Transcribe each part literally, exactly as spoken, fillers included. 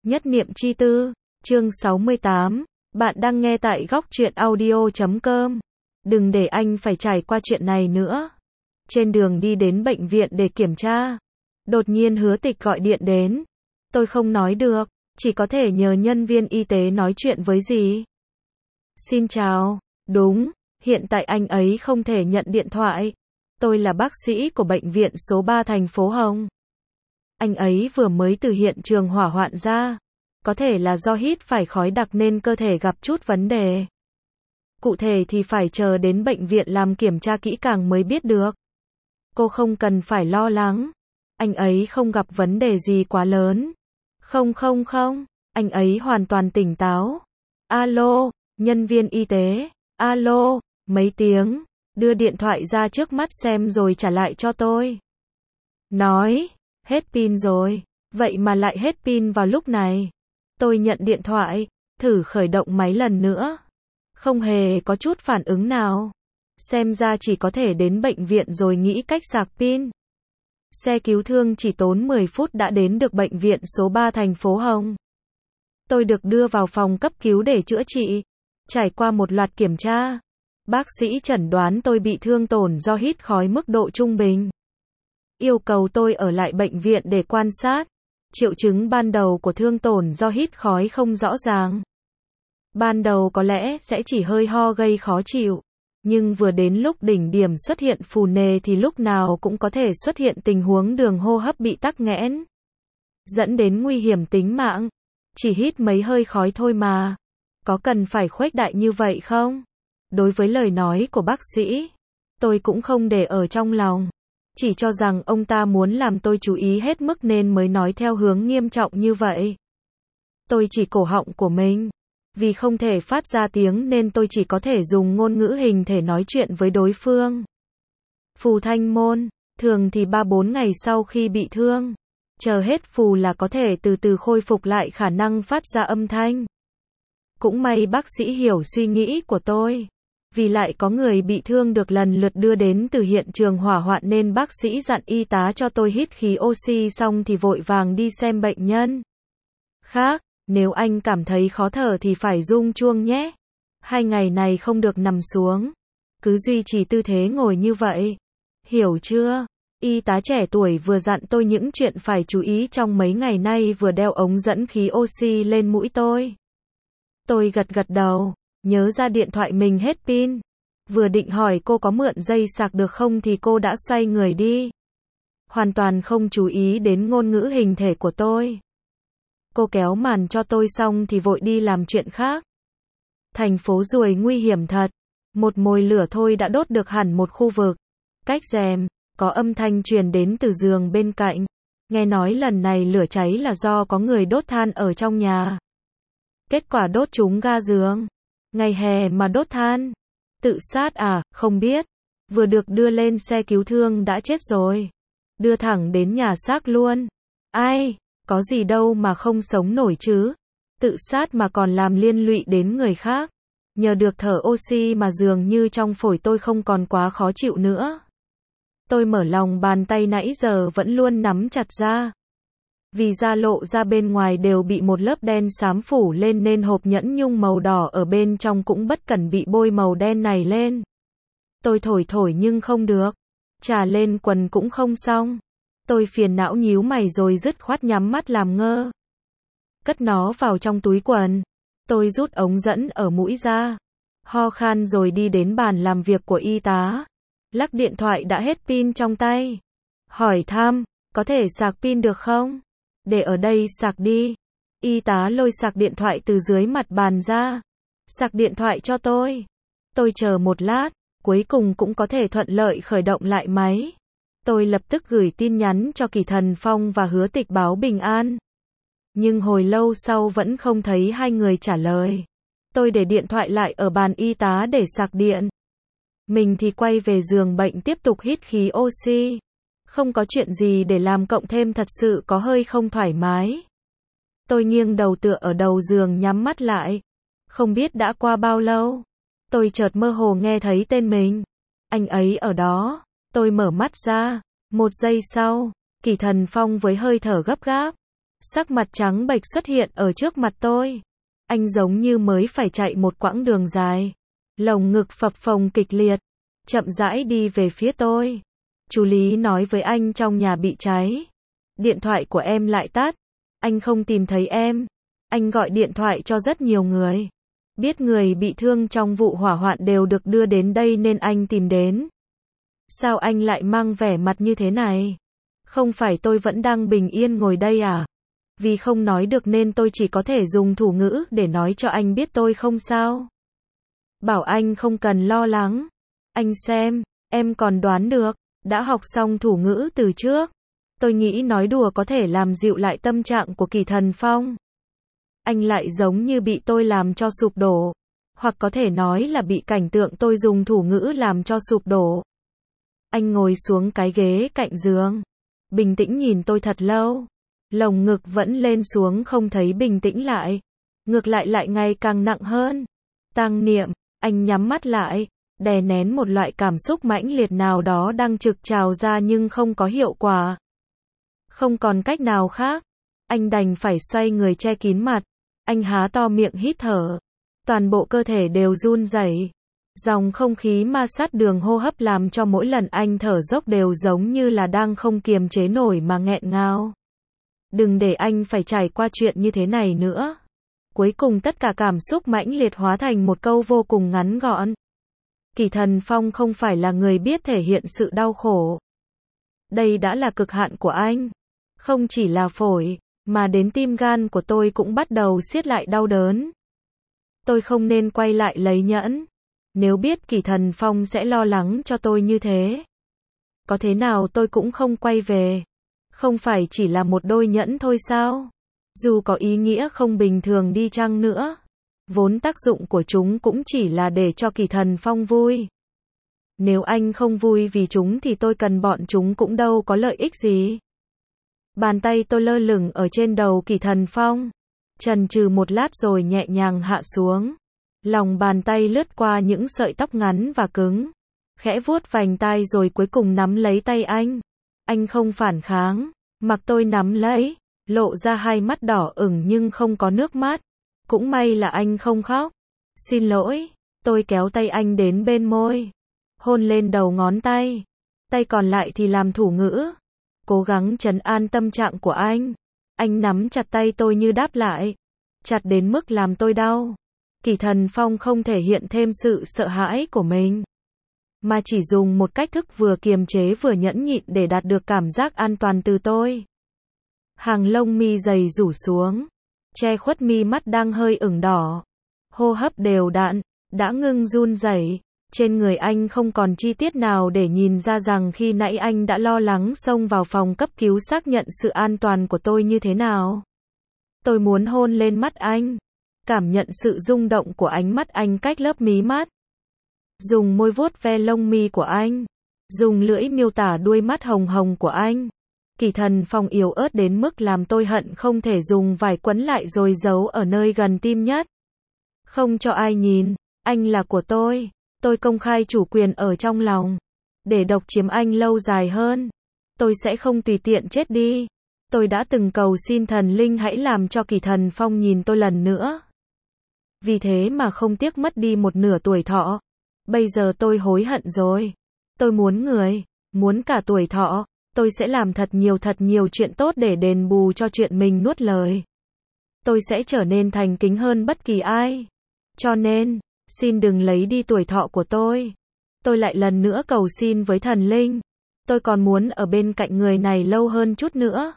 Nhất niệm chi tư, chương sáu mươi tám, bạn đang nghe tại góc truyện audio chấm com. Đừng để anh phải trải qua chuyện này nữa. Trên đường đi đến bệnh viện để kiểm tra, đột nhiên Hứa Tịch gọi điện đến. Tôi không nói được, chỉ có thể nhờ nhân viên y tế nói chuyện với dì. Xin chào, đúng, hiện tại anh ấy không thể nhận điện thoại. Tôi là bác sĩ của bệnh viện số ba thành phố Hồng. Anh ấy vừa mới từ hiện trường hỏa hoạn ra. Có thể là do hít phải khói đặc nên cơ thể gặp chút vấn đề. Cụ thể thì phải chờ đến bệnh viện làm kiểm tra kỹ càng mới biết được. Cô không cần phải lo lắng. Anh ấy không gặp vấn đề gì quá lớn. Không không không, anh ấy hoàn toàn tỉnh táo. Alo, nhân viên y tế. Alo, mấy tiếng. Đưa điện thoại ra trước mắt xem rồi trả lại cho tôi. Nói, hết pin rồi. Vậy mà lại hết pin vào lúc này. Tôi nhận điện thoại, thử khởi động máy lần nữa. Không hề có chút phản ứng nào. Xem ra chỉ có thể đến bệnh viện rồi nghĩ cách sạc pin. Xe cứu thương chỉ tốn mười phút đã đến được bệnh viện số ba thành phố Hồng. Tôi được đưa vào phòng cấp cứu để chữa trị. Trải qua một loạt kiểm tra, bác sĩ chẩn đoán tôi bị thương tổn do hít khói mức độ trung bình. Yêu cầu tôi ở lại bệnh viện để quan sát. Triệu chứng ban đầu của thương tổn do hít khói không rõ ràng. Ban đầu có lẽ sẽ chỉ hơi ho gây khó chịu. Nhưng vừa đến lúc đỉnh điểm xuất hiện phù nề thì lúc nào cũng có thể xuất hiện tình huống đường hô hấp bị tắc nghẽn. Dẫn đến nguy hiểm tính mạng. Chỉ hít mấy hơi khói thôi mà. Có cần phải khuếch đại như vậy không? Đối với lời nói của bác sĩ, tôi cũng không để ở trong lòng. Chỉ cho rằng ông ta muốn làm tôi chú ý hết mức nên mới nói theo hướng nghiêm trọng như vậy. Tôi chỉ cổ họng của mình. Vì không thể phát ra tiếng nên tôi chỉ có thể dùng ngôn ngữ hình thể nói chuyện với đối phương. Phù thanh môn, thường thì ba bốn ngày sau khi bị thương. Chờ hết phù là có thể từ từ khôi phục lại khả năng phát ra âm thanh. Cũng may bác sĩ hiểu suy nghĩ của tôi. Vì lại có người bị thương được lần lượt đưa đến từ hiện trường hỏa hoạn nên bác sĩ dặn y tá cho tôi hít khí oxy xong thì vội vàng đi xem bệnh nhân khác. Nếu anh cảm thấy khó thở thì phải rung chuông nhé. Hai ngày này không được nằm xuống. Cứ duy trì tư thế ngồi như vậy. Hiểu chưa? Y tá trẻ tuổi vừa dặn tôi những chuyện phải chú ý trong mấy ngày nay vừa đeo ống dẫn khí oxy lên mũi tôi. Tôi gật gật đầu. Nhớ ra điện thoại mình hết pin. Vừa định hỏi cô có mượn dây sạc được không thì cô đã xoay người đi. Hoàn toàn không chú ý đến ngôn ngữ hình thể của tôi. Cô kéo màn cho tôi xong thì vội đi làm chuyện khác. Thành phố ruồi nguy hiểm thật. Một mồi lửa thôi đã đốt được hẳn một khu vực. Cách rèm, có âm thanh truyền đến từ giường bên cạnh. Nghe nói lần này lửa cháy là do có người đốt than ở trong nhà. Kết quả đốt trúng ga giường. Ngày hè mà đốt than. Tự sát à, không biết. Vừa được đưa lên xe cứu thương đã chết rồi. Đưa thẳng đến nhà xác luôn. Ai, có gì đâu mà không sống nổi chứ. Tự sát mà còn làm liên lụy đến người khác. Nhờ được thở oxy mà dường như trong phổi tôi không còn quá khó chịu nữa. Tôi mở lòng bàn tay nãy giờ vẫn luôn nắm chặt ra. Vì da lộ ra bên ngoài đều bị một lớp đen xám phủ lên nên hộp nhẫn nhung màu đỏ ở bên trong cũng bất cẩn bị bôi màu đen này lên. Tôi thổi thổi nhưng không được. Chà lên quần cũng không xong. Tôi phiền não nhíu mày rồi dứt khoát nhắm mắt làm ngơ. Cất nó vào trong túi quần. Tôi rút ống dẫn ở mũi ra. Ho khan rồi đi đến bàn làm việc của y tá. Lắc điện thoại đã hết pin trong tay. Hỏi thăm, có thể sạc pin được không? Để ở đây sạc đi. Y tá lôi sạc điện thoại từ dưới mặt bàn ra. Sạc điện thoại cho tôi. Tôi chờ một lát, cuối cùng cũng có thể thuận lợi khởi động lại máy. Tôi lập tức gửi tin nhắn cho Kỳ Thần Phong và Hứa Tịch báo bình an. Nhưng hồi lâu sau vẫn không thấy hai người trả lời. Tôi để điện thoại lại ở bàn y tá để sạc điện. Mình thì quay về giường bệnh tiếp tục hít khí oxy. Không có chuyện gì để làm cộng thêm thật sự có hơi không thoải mái. Tôi nghiêng đầu tựa ở đầu giường nhắm mắt lại. Không biết đã qua bao lâu. Tôi chợt mơ hồ nghe thấy tên mình. Anh ấy ở đó. Tôi mở mắt ra. Một giây sau, Kỳ Thần Phong với hơi thở gấp gáp. Sắc mặt trắng bệch xuất hiện ở trước mặt tôi. Anh giống như mới phải chạy một quãng đường dài. Lồng ngực phập phồng kịch liệt, chậm rãi đi về phía tôi. Chú Lý nói với anh trong nhà bị cháy. Điện thoại của em lại tắt. Anh không tìm thấy em. Anh gọi điện thoại cho rất nhiều người. Biết người bị thương trong vụ hỏa hoạn đều được đưa đến đây nên anh tìm đến. Sao anh lại mang vẻ mặt như thế này? Không phải tôi vẫn đang bình yên ngồi đây à? Vì không nói được nên tôi chỉ có thể dùng thủ ngữ để nói cho anh biết tôi không sao. Bảo anh không cần lo lắng. Anh xem, em còn đoán được, đã học xong thủ ngữ từ trước. Tôi nghĩ nói đùa có thể làm dịu lại tâm trạng của Kỳ Thần Phong. Anh lại giống như bị tôi làm cho sụp đổ. Hoặc có thể nói là bị cảnh tượng tôi dùng thủ ngữ làm cho sụp đổ. Anh ngồi xuống cái ghế cạnh giường. Bình tĩnh nhìn tôi thật lâu. Lồng ngực vẫn lên xuống không thấy bình tĩnh lại. Ngược lại lại ngày càng nặng hơn. Tang Niệm, anh nhắm mắt lại. Đè nén một loại cảm xúc mãnh liệt nào đó đang trực trào ra nhưng không có hiệu quả. Không còn cách nào khác. Anh đành phải xoay người che kín mặt. Anh há to miệng hít thở. Toàn bộ cơ thể đều run rẩy. Dòng không khí ma sát đường hô hấp làm cho mỗi lần anh thở dốc đều giống như là đang không kiềm chế nổi mà nghẹn ngào. Đừng để anh phải trải qua chuyện như thế này nữa. Cuối cùng tất cả cảm xúc mãnh liệt hóa thành một câu vô cùng ngắn gọn. Kỳ Thần Phong không phải là người biết thể hiện sự đau khổ. Đây đã là cực hạn của anh. Không chỉ là phổi, mà đến tim gan của tôi cũng bắt đầu siết lại đau đớn. Tôi không nên quay lại lấy nhẫn. Nếu biết Kỳ Thần Phong sẽ lo lắng cho tôi như thế. Có thế nào tôi cũng không quay về. Không phải chỉ là một đôi nhẫn thôi sao? Dù có ý nghĩa không bình thường đi chăng nữa. Vốn tác dụng của chúng cũng chỉ là để cho Kỳ Thần Phong vui. Nếu anh không vui vì chúng thì tôi cần bọn chúng cũng đâu có lợi ích gì. Bàn tay tôi lơ lửng ở trên đầu Kỳ Thần Phong. Chần chừ một lát rồi nhẹ nhàng hạ xuống. Lòng bàn tay lướt qua những sợi tóc ngắn và cứng. Khẽ vuốt vành tai rồi cuối cùng nắm lấy tay anh. Anh không phản kháng. Mặc tôi nắm lấy. Lộ ra hai mắt đỏ ửng nhưng không có nước mắt. Cũng may là anh không khóc. Xin lỗi. Tôi kéo tay anh đến bên môi. Hôn lên đầu ngón tay. Tay còn lại thì làm thủ ngữ. Cố gắng trấn an tâm trạng của anh. Anh nắm chặt tay tôi như đáp lại. Chặt đến mức làm tôi đau. Kỳ Thần Phong không thể hiện thêm sự sợ hãi của mình. Mà chỉ dùng một cách thức vừa kiềm chế vừa nhẫn nhịn để đạt được cảm giác an toàn từ tôi. Hàng lông mi dày rủ xuống. Che khuất mi mắt đang hơi ửng đỏ. Hô hấp đều đặn. Đã ngưng run rẩy. Trên người anh không còn chi tiết nào để nhìn ra rằng khi nãy anh đã lo lắng xông vào phòng cấp cứu xác nhận sự an toàn của tôi như thế nào. Tôi muốn hôn lên mắt anh. Cảm nhận sự rung động của ánh mắt anh cách lớp mí mắt. Dùng môi vuốt ve lông mi của anh. Dùng lưỡi miêu tả đuôi mắt hồng hồng của anh. Kỳ Thần Phong yếu ớt đến mức làm tôi hận không thể dùng vải quấn lại rồi giấu ở nơi gần tim nhất. Không cho ai nhìn. Anh là của tôi. Tôi công khai chủ quyền ở trong lòng. Để độc chiếm anh lâu dài hơn. Tôi sẽ không tùy tiện chết đi. Tôi đã từng cầu xin thần linh hãy làm cho Kỳ Thần Phong nhìn tôi lần nữa. Vì thế mà không tiếc mất đi một nửa tuổi thọ. Bây giờ tôi hối hận rồi. Tôi muốn người, muốn cả tuổi thọ. Tôi sẽ làm thật nhiều thật nhiều chuyện tốt để đền bù cho chuyện mình nuốt lời. Tôi sẽ trở nên thành kính hơn bất kỳ ai. Cho nên, xin đừng lấy đi tuổi thọ của tôi. Tôi lại lần nữa cầu xin với thần linh. Tôi còn muốn ở bên cạnh người này lâu hơn chút nữa.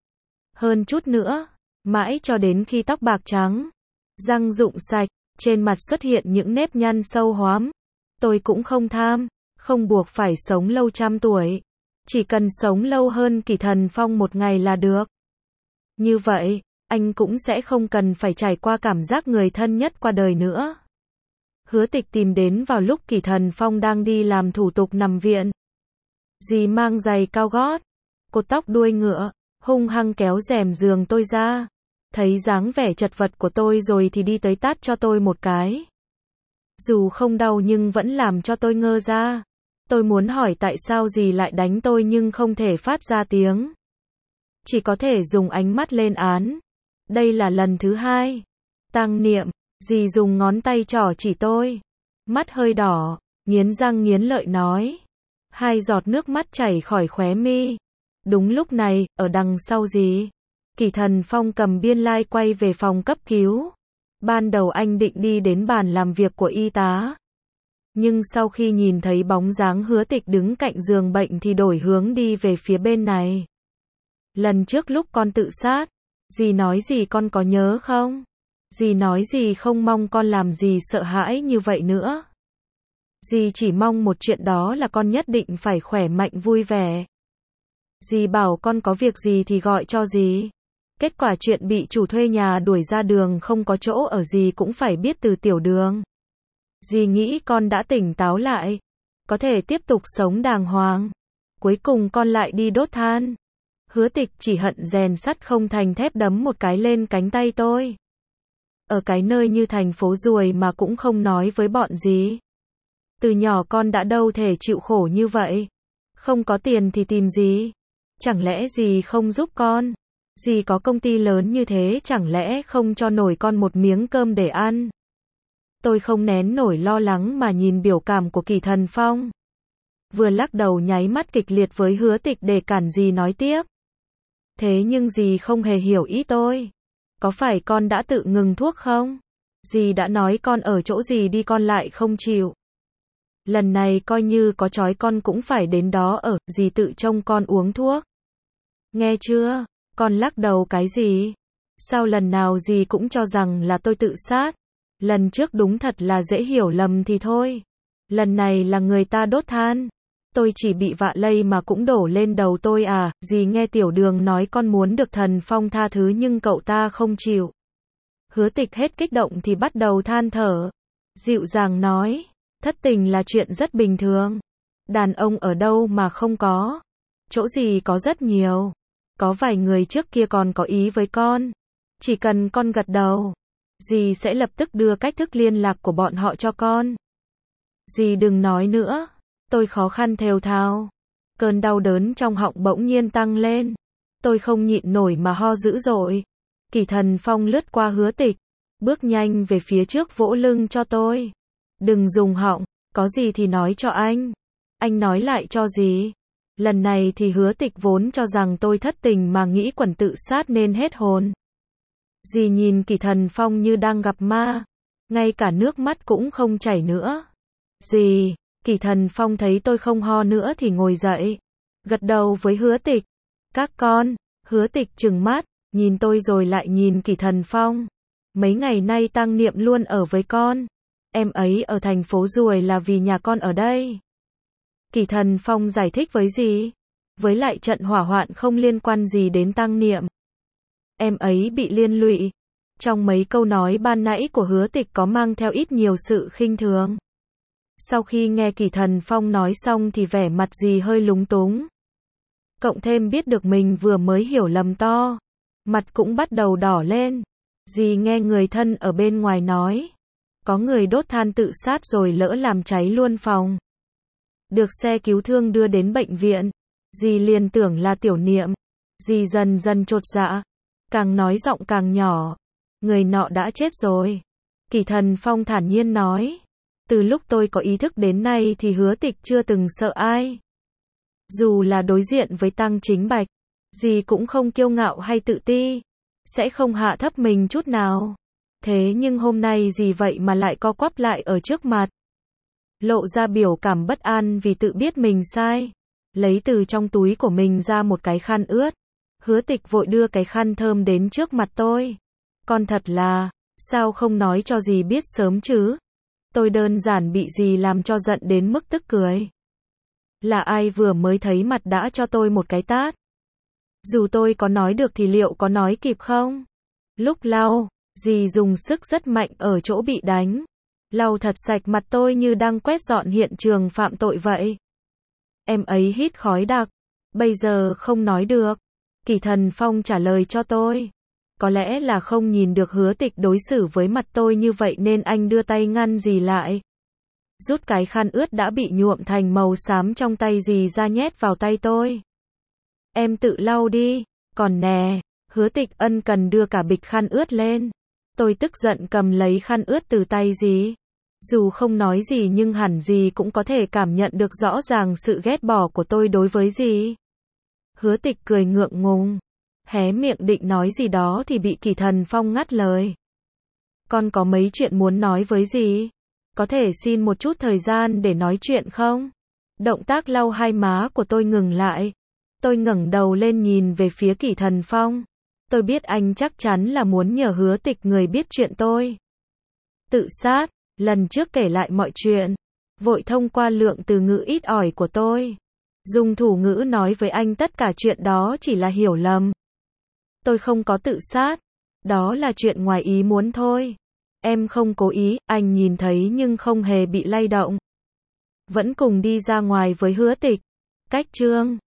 Hơn chút nữa. Mãi cho đến khi tóc bạc trắng. Răng rụng sạch. Trên mặt xuất hiện những nếp nhăn sâu hoắm. Tôi cũng không tham. Không buộc phải sống lâu trăm tuổi. Chỉ cần sống lâu hơn Kỳ Thần Phong một ngày là được. Như vậy, anh cũng sẽ không cần phải trải qua cảm giác người thân nhất qua đời nữa. Hứa Tịch tìm đến vào lúc Kỳ Thần Phong đang đi làm thủ tục nằm viện. Dì mang giày cao gót, cột tóc đuôi ngựa, hung hăng kéo rèm giường tôi ra. Thấy dáng vẻ chật vật của tôi rồi thì đi tới tát cho tôi một cái. Dù không đau nhưng vẫn làm cho tôi ngơ ra. Tôi muốn hỏi tại sao dì lại đánh tôi nhưng không thể phát ra tiếng. chỉ có thể dùng ánh mắt lên án. Đây là lần thứ hai. Tăng Niệm, dì dùng ngón tay trỏ chỉ tôi. Mắt hơi đỏ, nghiến răng nghiến lợi nói. Hai giọt nước mắt chảy khỏi khóe mi. Đúng lúc này, ở đằng sau dì, Kỳ Thần Phong cầm biên lai quay về phòng cấp cứu. Ban đầu anh định đi đến bàn làm việc của y tá. Nhưng sau khi nhìn thấy bóng dáng Hứa Tịch đứng cạnh giường bệnh thì đổi hướng đi về phía bên này. Lần trước lúc con tự sát, dì nói gì con có nhớ không? Dì nói dì không mong con làm gì sợ hãi như vậy nữa. Dì chỉ mong một chuyện đó là con nhất định phải khỏe mạnh vui vẻ. Dì bảo con có việc gì thì gọi cho dì. Kết quả chuyện bị chủ thuê nhà đuổi ra đường không có chỗ ở dì cũng phải biết từ Tiểu Đường. Dì nghĩ con đã tỉnh táo lại, có thể tiếp tục sống đàng hoàng. Cuối cùng con lại đi đốt than. Hứa Tịch chỉ hận rèn sắt không thành thép đấm một cái lên cánh tay tôi. Ở cái nơi như thành phố ruồi mà cũng không nói với bọn dì. Từ nhỏ con đã đâu thể chịu khổ như vậy. Không có tiền thì tìm dì. Chẳng lẽ dì không giúp con? Dì có công ty lớn như thế chẳng lẽ không cho nổi con một miếng cơm để ăn? Tôi không nén nổi lo lắng mà nhìn biểu cảm của Kỳ Thần Phong. Vừa lắc đầu nháy mắt kịch liệt với Hứa Tịch để cản dì nói tiếp. Thế nhưng dì không hề hiểu ý tôi. Có phải con đã tự ngừng thuốc không? Dì đã nói con ở chỗ gì đi con lại không chịu. Lần này coi như có trói con cũng phải đến đó ở, dì tự trông con uống thuốc. Nghe chưa? Con lắc đầu cái gì? Sao lần nào dì cũng cho rằng là tôi tự sát? Lần trước đúng thật là dễ hiểu lầm thì thôi. Lần này là người ta đốt than. Tôi chỉ bị vạ lây mà cũng đổ lên đầu tôi à? Dì nghe Tiểu Đường nói con muốn được Thần Phong tha thứ nhưng cậu ta không chịu. Hứa Tịch hết kích động thì bắt đầu than thở. Dịu dàng nói, thất tình là chuyện rất bình thường. Đàn ông ở đâu mà không có. Chỗ gì có rất nhiều. Có vài người trước kia còn có ý với con. Chỉ cần con gật đầu, dì sẽ lập tức đưa cách thức liên lạc của bọn họ cho con. Dì đừng nói nữa. Tôi khó khăn thều thào. Cơn đau đớn trong họng bỗng nhiên tăng lên. Tôi không nhịn nổi mà ho dữ dội. Kỳ Thần Phong lướt qua Hứa Tịch, bước nhanh về phía trước vỗ lưng cho tôi. Đừng dùng họng, có gì thì nói cho anh. Anh nói lại cho dì. Lần này thì Hứa Tịch vốn cho rằng tôi thất tình mà nghĩ quẩn tự sát nên hết hồn. Dì nhìn Kỳ Thần Phong như đang gặp ma. Ngay cả nước mắt cũng không chảy nữa. Dì, Kỳ Thần Phong thấy tôi không ho nữa thì ngồi dậy. Gật đầu với Hứa Tịch. Các con, Hứa Tịch trừng mắt, nhìn tôi rồi lại nhìn Kỳ Thần Phong. Mấy ngày nay Tăng Niệm luôn ở với con. Em ấy ở thành phố ruồi là vì nhà con ở đây. Kỳ Thần Phong giải thích với dì. Với lại trận hỏa hoạn không liên quan gì đến Tăng Niệm. Em ấy bị liên lụy. Trong mấy câu nói ban nãy của Hứa Tịch có mang theo ít nhiều sự khinh thường. Sau khi nghe Kỳ Thần Phong nói xong thì vẻ mặt dì hơi lúng túng. Cộng thêm biết được mình vừa mới hiểu lầm to. Mặt cũng bắt đầu đỏ lên. Dì nghe người thân ở bên ngoài nói. Có người đốt than tự sát rồi lỡ làm cháy luôn phòng. Được xe cứu thương đưa đến bệnh viện. Dì liền tưởng là Tiểu Niệm. Dì dần dần chột dạ. Càng nói giọng càng nhỏ. Người nọ đã chết rồi. Kỳ Thần Phong thản nhiên nói. Từ lúc tôi có ý thức đến nay thì Hứa Tịch chưa từng sợ ai. Dù là đối diện với Tăng Chính Bạch, dì cũng không kiêu ngạo hay tự ti. Sẽ không hạ thấp mình chút nào. Thế nhưng hôm nay dì vậy mà lại co quắp lại ở trước mặt. Lộ ra biểu cảm bất an vì tự biết mình sai. Lấy từ trong túi của mình ra một cái khăn ướt. Hứa Tịch vội đưa cái khăn thơm đến trước mặt tôi. Con thật là, sao không nói cho dì biết sớm chứ? Tôi đơn giản bị dì làm cho giận đến mức tức cười. Là ai vừa mới thấy mặt đã cho tôi một cái tát? Dù tôi có nói được thì liệu có nói kịp không? Lúc lau, dì dùng sức rất mạnh ở chỗ bị đánh. Lau thật sạch mặt tôi như đang quét dọn hiện trường phạm tội vậy. Em ấy hít khói đặc. Bây giờ không nói được. Kỳ Thần Phong trả lời cho tôi. Có lẽ là không nhìn được Hứa Tịch đối xử với mặt tôi như vậy nên anh đưa tay ngăn dì lại. Rút cái khăn ướt đã bị nhuộm thành màu xám trong tay dì ra nhét vào tay tôi. Em tự lau đi. Còn nè, Hứa Tịch ân cần đưa cả bịch khăn ướt lên. Tôi tức giận cầm lấy khăn ướt từ tay dì. Dù không nói gì nhưng hẳn dì cũng có thể cảm nhận được rõ ràng sự ghét bỏ của tôi đối với dì. Hứa Tịch cười ngượng ngùng, hé miệng định nói gì đó thì bị Kỷ Thần Phong ngắt lời. Con có mấy chuyện muốn nói với dì. Có thể xin một chút thời gian để nói chuyện không? Động tác lau hai má của tôi ngừng lại. Tôi ngẩng đầu lên nhìn về phía Kỷ Thần Phong. Tôi biết anh chắc chắn là muốn nhờ Hứa Tịch người biết chuyện tôi tự sát, lần trước kể lại mọi chuyện, vội thông qua lượng từ ngữ ít ỏi của tôi. Dùng thủ ngữ nói với anh tất cả chuyện đó chỉ là hiểu lầm. Tôi không có tự sát, đó là chuyện ngoài ý muốn thôi. Em không cố ý, anh nhìn thấy nhưng không hề bị lay động. Vẫn cùng đi ra ngoài với Hứa Tịch. Cách chương